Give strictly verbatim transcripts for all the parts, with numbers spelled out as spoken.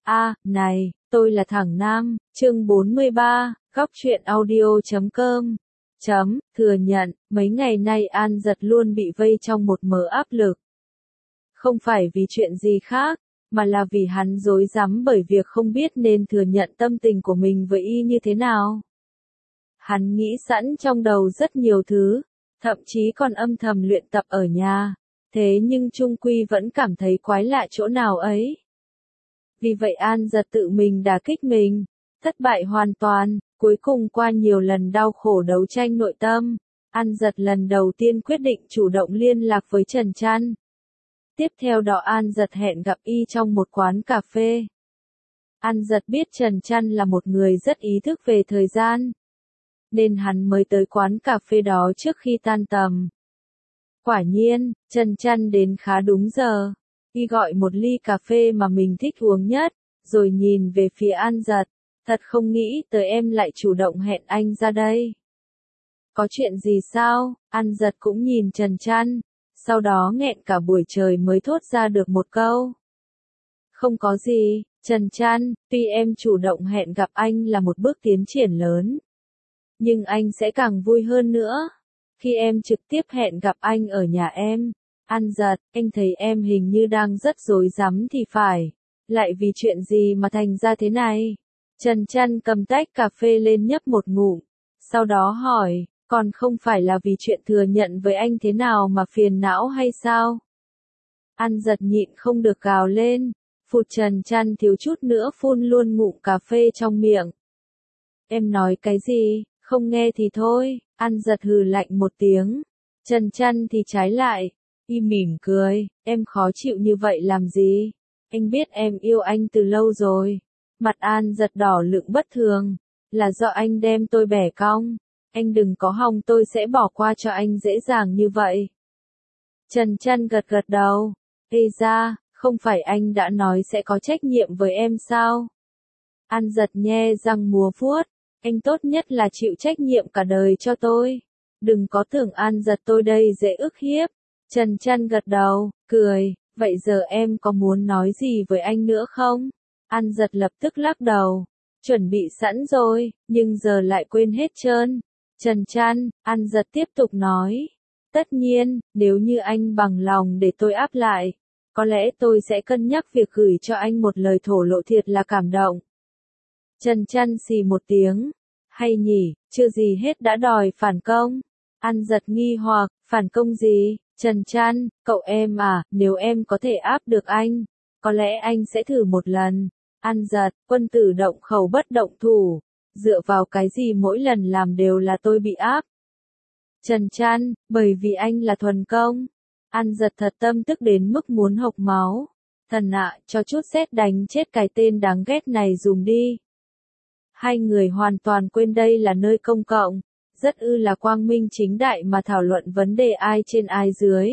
A, này, tôi là thằng Nam, chương bốn mươi ba, góc truyện audio chấm com. Chấm, thừa nhận, mấy ngày nay An Giật luôn bị vây trong một mớ áp lực. Không phải vì chuyện gì khác, mà là vì hắn rối rắm bởi việc không biết nên thừa nhận tâm tình của mình với y như thế nào. Hắn nghĩ sẵn trong đầu rất nhiều thứ, thậm chí còn âm thầm luyện tập ở nhà, thế nhưng chung quy vẫn cảm thấy quái lạ chỗ nào ấy. Vì vậy An Giật tự mình đả kích mình, thất bại hoàn toàn, cuối cùng qua nhiều lần đau khổ đấu tranh nội tâm, An Giật lần đầu tiên quyết định chủ động liên lạc với Trần Trăn. Tiếp theo đó An Giật hẹn gặp y trong một quán cà phê. An Giật biết Trần Trăn là một người rất ý thức về thời gian, nên hắn mới tới quán cà phê đó trước khi tan tầm. Quả nhiên, Trần Trăn đến khá đúng giờ. Y gọi một ly cà phê mà mình thích uống nhất, rồi nhìn về phía An Giật. Thật không nghĩ tới em lại chủ động hẹn anh ra đây. Có chuyện gì sao? An Giật cũng nhìn Trần Trăn, sau đó nghẹn cả buổi trời mới thốt ra được một câu. Không có gì, Trần Trăn, tuy em chủ động hẹn gặp anh là một bước tiến triển lớn, nhưng anh sẽ càng vui hơn nữa khi em trực tiếp hẹn gặp anh ở nhà em. An Giật, anh thấy em hình như đang rất rối rắm thì phải. Lại vì chuyện gì mà thành ra thế này? Trần Trăn cầm tách cà phê lên nhấp một ngụm, sau đó hỏi, còn không phải là vì chuyện thừa nhận với anh thế nào mà phiền não hay sao? An Giật nhịn không được gào lên, phụt Trần Trăn thiếu chút nữa phun luôn ngụm cà phê trong miệng. Em nói cái gì, không nghe thì thôi. An Giật hừ lạnh một tiếng. Trần Trăn thì trái lại, y mỉm cười, em khó chịu như vậy làm gì? Anh biết em yêu anh từ lâu rồi. Mặt An Giật đỏ lựng bất thường, là do anh đem tôi bẻ cong. Anh đừng có hòng tôi sẽ bỏ qua cho anh dễ dàng như vậy. Trần Trăn gật gật đầu, ê ra, không phải anh đã nói sẽ có trách nhiệm với em sao? An Giật nhe răng múa vuốt, anh tốt nhất là chịu trách nhiệm cả đời cho tôi. Đừng có tưởng An Giật tôi đây dễ ức hiếp. Trần Trăn gật đầu, cười, vậy giờ em có muốn nói gì với anh nữa không? An Giật lập tức lắc đầu, chuẩn bị sẵn rồi, nhưng giờ lại quên hết trơn. Trần Trăn, An Giật tiếp tục nói, tất nhiên, nếu như anh bằng lòng để tôi áp lại, có lẽ tôi sẽ cân nhắc việc gửi cho anh một lời thổ lộ thiệt là cảm động. Trần Trăn xì một tiếng, hay nhỉ, chưa gì hết đã đòi phản công. An Giật nghi hoặc, phản công gì? Trần Trăn, cậu em à, nếu em có thể áp được anh, có lẽ anh sẽ thử một lần. An Giật, quân tử động khẩu bất động thủ, dựa vào cái gì mỗi lần làm đều là tôi bị áp? Trần Trăn, bởi vì anh là thuần công. An Giật thật tâm tức đến mức muốn hộc máu. Thần ạ, cho chút sét đánh chết cái tên đáng ghét này dùm đi. Hai người hoàn toàn quên đây là nơi công cộng, rất ư là quang minh chính đại mà thảo luận vấn đề ai trên ai dưới.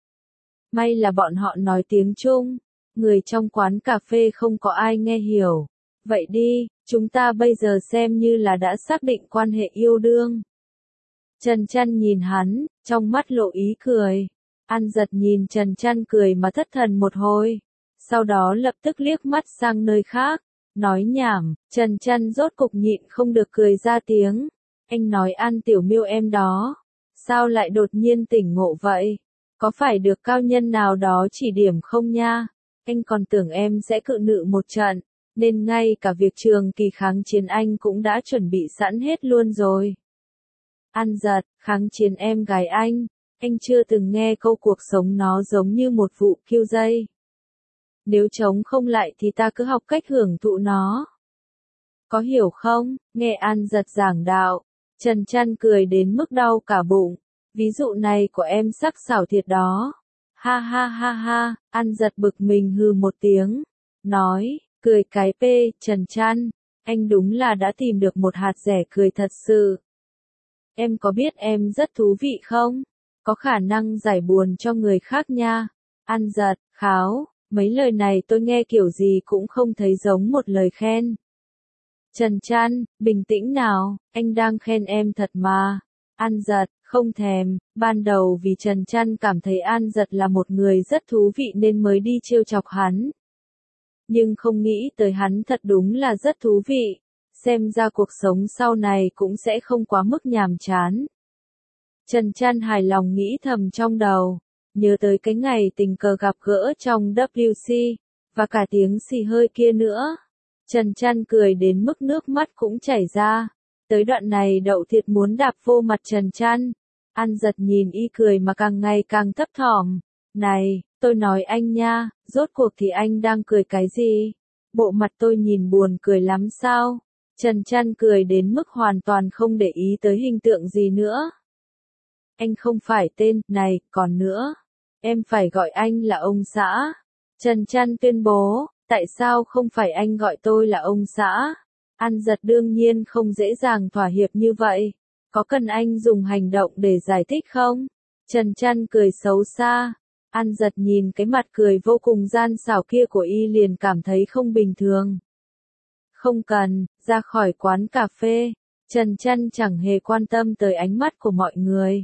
May là bọn họ nói tiếng Trung, người trong quán cà phê không có ai nghe hiểu. Vậy đi, chúng ta bây giờ xem như là đã xác định quan hệ yêu đương. Trần Trăn nhìn hắn, trong mắt lộ ý cười. An Giật nhìn Trần Trăn cười mà thất thần một hồi, sau đó lập tức liếc mắt sang nơi khác, nói nhảm. Trần Trăn rốt cục nhịn không được cười ra tiếng. Anh nói An Tiểu Miêu em đó, sao lại đột nhiên tỉnh ngộ vậy? Có phải được cao nhân nào đó chỉ điểm không nha? Anh còn tưởng em sẽ cự nữ một trận, nên ngay cả việc trường kỳ kháng chiến anh cũng đã chuẩn bị sẵn hết luôn rồi. An Giật, kháng chiến em gái anh, anh chưa từng nghe câu cuộc sống nó giống như một vụ kiêu dây. Nếu chống không lại thì ta cứ học cách hưởng thụ nó. Có hiểu không? Nghe An Giật giảng đạo, Trần Trăn cười đến mức đau cả bụng. Ví dụ này của em sắc sảo thiệt đó. Ha ha ha ha, An Giật bực mình hừ một tiếng, nói, cười cái pê, Trần Trăn, anh đúng là đã tìm được một hạt rẻ cười thật sự. Em có biết em rất thú vị không? Có khả năng giải buồn cho người khác nha. An Giật, kháo, mấy lời này tôi nghe kiểu gì cũng không thấy giống một lời khen. Trần Trăn, bình tĩnh nào, anh đang khen em thật mà. An Giật, không thèm, ban đầu vì Trần Trăn cảm thấy An Giật là một người rất thú vị nên mới đi trêu chọc hắn. nhưng không nghĩ tới hắn thật đúng là rất thú vị, xem ra cuộc sống sau này cũng sẽ không quá mức nhàm chán. Trần Trăn hài lòng nghĩ thầm trong đầu, nhớ tới cái ngày tình cờ gặp gỡ trong vê kép xê, và cả tiếng xì hơi kia nữa. Trần Trăn cười đến mức nước mắt cũng chảy ra. Tới đoạn này Đậu Thiệt muốn đạp vô mặt Trần Trăn. An Giật nhìn y cười mà càng ngày càng thấp thỏm. Này, tôi nói anh nha, rốt cuộc thì anh đang cười cái gì? Bộ mặt tôi nhìn buồn cười lắm sao? Trần Trăn cười đến mức hoàn toàn không để ý tới hình tượng gì nữa. Anh không phải tên này, còn nữa. Em phải gọi anh là ông xã. Trần Trăn tuyên bố, tại sao không phải anh gọi tôi là ông xã? An Giật đương nhiên không dễ dàng thỏa hiệp như vậy. Có cần anh dùng hành động để giải thích không? Trần Trăn cười xấu xa. An Giật nhìn cái mặt cười vô cùng gian xảo kia của y liền cảm thấy không bình thường. Không cần, ra khỏi quán cà phê. Trần Trăn chẳng hề quan tâm tới ánh mắt của mọi người.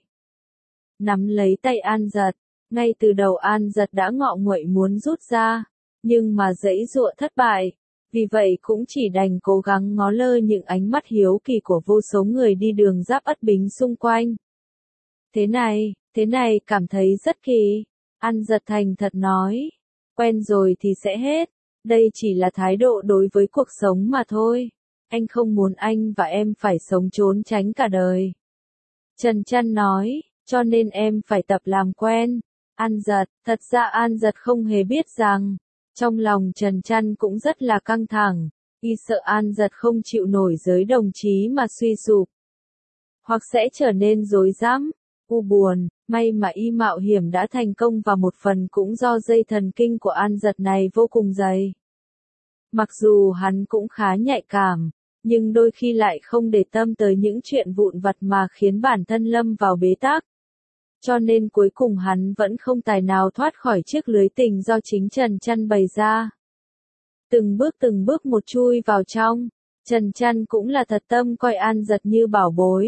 Nắm lấy tay An Giật, ngay từ đầu An Giật đã ngọ nguậy muốn rút ra, nhưng mà giãy giụa thất bại, vì vậy cũng chỉ đành cố gắng ngó lơ những ánh mắt hiếu kỳ của vô số người đi đường Giáp Ất Bính xung quanh. Thế này, thế này cảm thấy rất kỳ, An Giật thành thật nói, quen rồi thì sẽ hết, đây chỉ là thái độ đối với cuộc sống mà thôi, anh không muốn anh và em phải sống trốn tránh cả đời. Trần Trăn nói, cho nên em phải tập làm quen. An Giật, thật ra An Giật không hề biết rằng, trong lòng Trần Trăn cũng rất là căng thẳng, y sợ An Giật không chịu nổi giới đồng chí mà suy sụp, hoặc sẽ trở nên rối rắm, u buồn, may mà y mạo hiểm đã thành công và một phần cũng do dây thần kinh của An Giật này vô cùng dày. Mặc dù hắn cũng khá nhạy cảm, nhưng đôi khi lại không để tâm tới những chuyện vụn vặt mà khiến bản thân lâm vào bế tắc. Cho nên cuối cùng hắn vẫn không tài nào thoát khỏi chiếc lưới tình do chính Trần Trăn bày ra. Từng bước từng bước một chui vào trong, Trần Trăn cũng là thật tâm coi An Giật như bảo bối.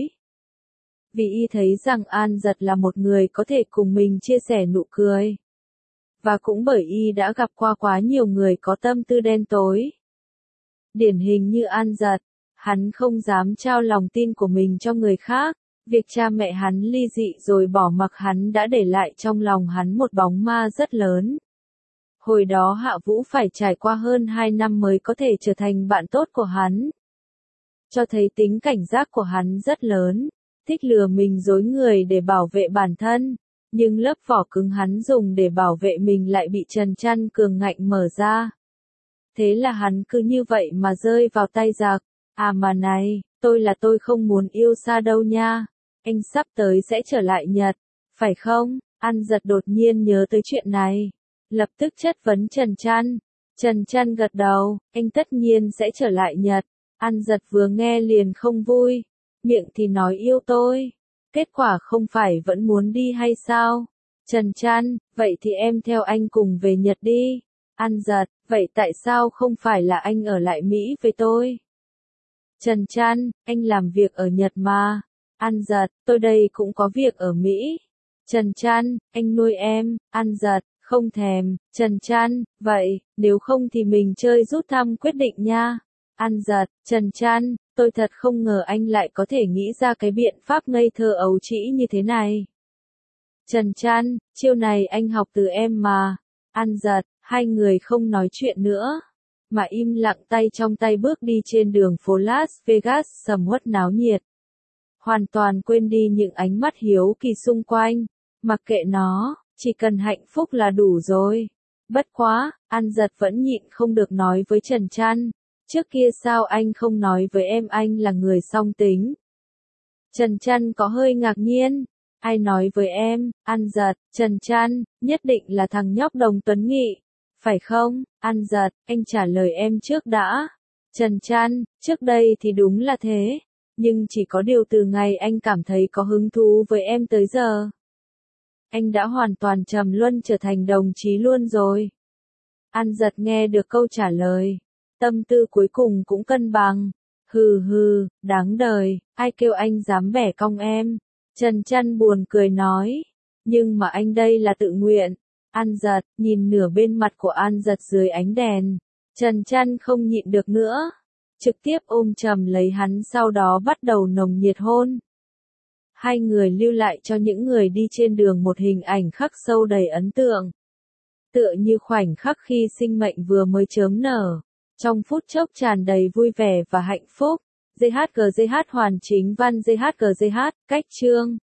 Vì y thấy rằng An Giật là một người có thể cùng mình chia sẻ nụ cười. Và cũng bởi y đã gặp qua quá nhiều người có tâm tư đen tối. Điển hình như An Giật, hắn không dám trao lòng tin của mình cho người khác. Việc cha mẹ hắn ly dị rồi bỏ mặc hắn đã để lại trong lòng hắn một bóng ma rất lớn. Hồi đó Hạ Vũ phải trải qua hơn hai năm mới có thể trở thành bạn tốt của hắn. Cho thấy tính cảnh giác của hắn rất lớn, thích lừa mình dối người để bảo vệ bản thân, nhưng lớp vỏ cứng hắn dùng để bảo vệ mình lại bị Trần Trăn cường ngạnh mở ra. Thế là hắn cứ như vậy mà rơi vào tay giặc. À mà này, tôi là tôi không muốn yêu xa đâu nha. Anh sắp tới sẽ trở lại Nhật, phải không? An Giật đột nhiên nhớ tới chuyện này, lập tức chất vấn Trần Trăn. Trần Trăn gật đầu, anh tất nhiên sẽ trở lại Nhật. An Giật vừa nghe liền không vui, miệng thì nói yêu tôi, kết quả không phải vẫn muốn đi hay sao? Trần Trăn, vậy thì em theo anh cùng về Nhật đi. An Giật, vậy tại sao không phải là anh ở lại Mỹ với tôi? Trần Trăn, anh làm việc ở Nhật mà. An Giật, tôi đây cũng có việc ở Mỹ. Trần Trăn, anh nuôi em. An Giật, không thèm. Trần Trăn, vậy, nếu không thì mình chơi rút thăm quyết định nha. An Giật, Trần Trăn, tôi thật không ngờ anh lại có thể nghĩ ra cái biện pháp ngây thơ ấu trĩ như thế này. Trần Trăn, chiêu này anh học từ em mà. An Giật, hai người không nói chuyện nữa, mà im lặng tay trong tay bước đi trên đường phố Las Vegas sầm uất náo nhiệt. Hoàn toàn quên đi những ánh mắt hiếu kỳ xung quanh, mặc kệ nó, chỉ cần hạnh phúc là đủ rồi. Bất quá, An Giật vẫn nhịn không được nói với Trần Trăn, trước kia sao anh không nói với em anh là người song tính. Trần Trăn có hơi ngạc nhiên, ai nói với em? An Giật, Trần Trăn, nhất định là thằng nhóc Đồng Tuấn Nghị, phải không? An Giật, anh trả lời em trước đã. Trần Trăn, trước đây thì đúng là thế, nhưng chỉ có điều từ ngày anh cảm thấy có hứng thú với em tới giờ, anh đã hoàn toàn trầm luân trở thành đồng chí luôn rồi. An Giật nghe được câu trả lời, tâm tư cuối cùng cũng cân bằng. Hừ hừ, đáng đời, ai kêu anh dám bẻ cong em. Trần Trăn buồn cười nói, nhưng mà anh đây là tự nguyện. An Giật, nhìn nửa bên mặt của An Giật dưới ánh đèn, Trần Trăn không nhịn được nữa, trực tiếp ôm chầm lấy hắn sau đó bắt đầu nồng nhiệt hôn. Hai người lưu lại cho những người đi trên đường một hình ảnh khắc sâu đầy ấn tượng. Tựa như khoảnh khắc khi sinh mệnh vừa mới chớm nở, trong phút chốc tràn đầy vui vẻ và hạnh phúc. giê hát giê giê hát hoàn chính văn giê hát giê giê hát, cách chương